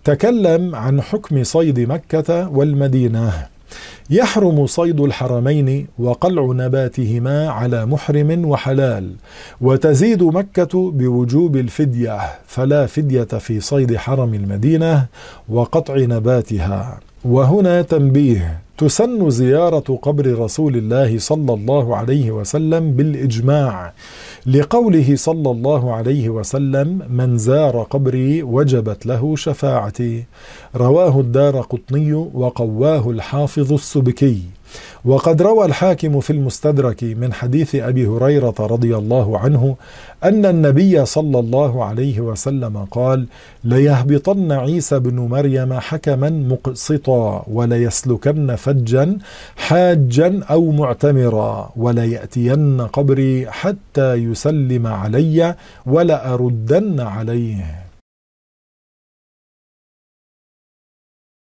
تكلم عن حكم صيد مكة والمدينة. يحرم صيد الحرمين وقلع نباتهما على محرم وحلال، وتزيد مكة بوجوب الفدية، فلا فدية في صيد حرم المدينة وقطع نباتها. وهنا تنبيه: تسن زيارة قبر رسول الله صلى الله عليه وسلم بالإجماع، لقوله صلى الله عليه وسلم: من زار قبري وجبت له شفاعتي. رواه الدارقطني وقواه الحافظ السبكي. وقد روى الحاكم في المستدرك من حديث أبي هريرة رضي الله عنه أن النبي صلى الله عليه وسلم قال: ليهبطن عيسى بن مريم حكما مقسطا، وليسلكن فجا حاجا أو معتمرا، وليأتين قبري حتى يسلم علي ولأردن عليه.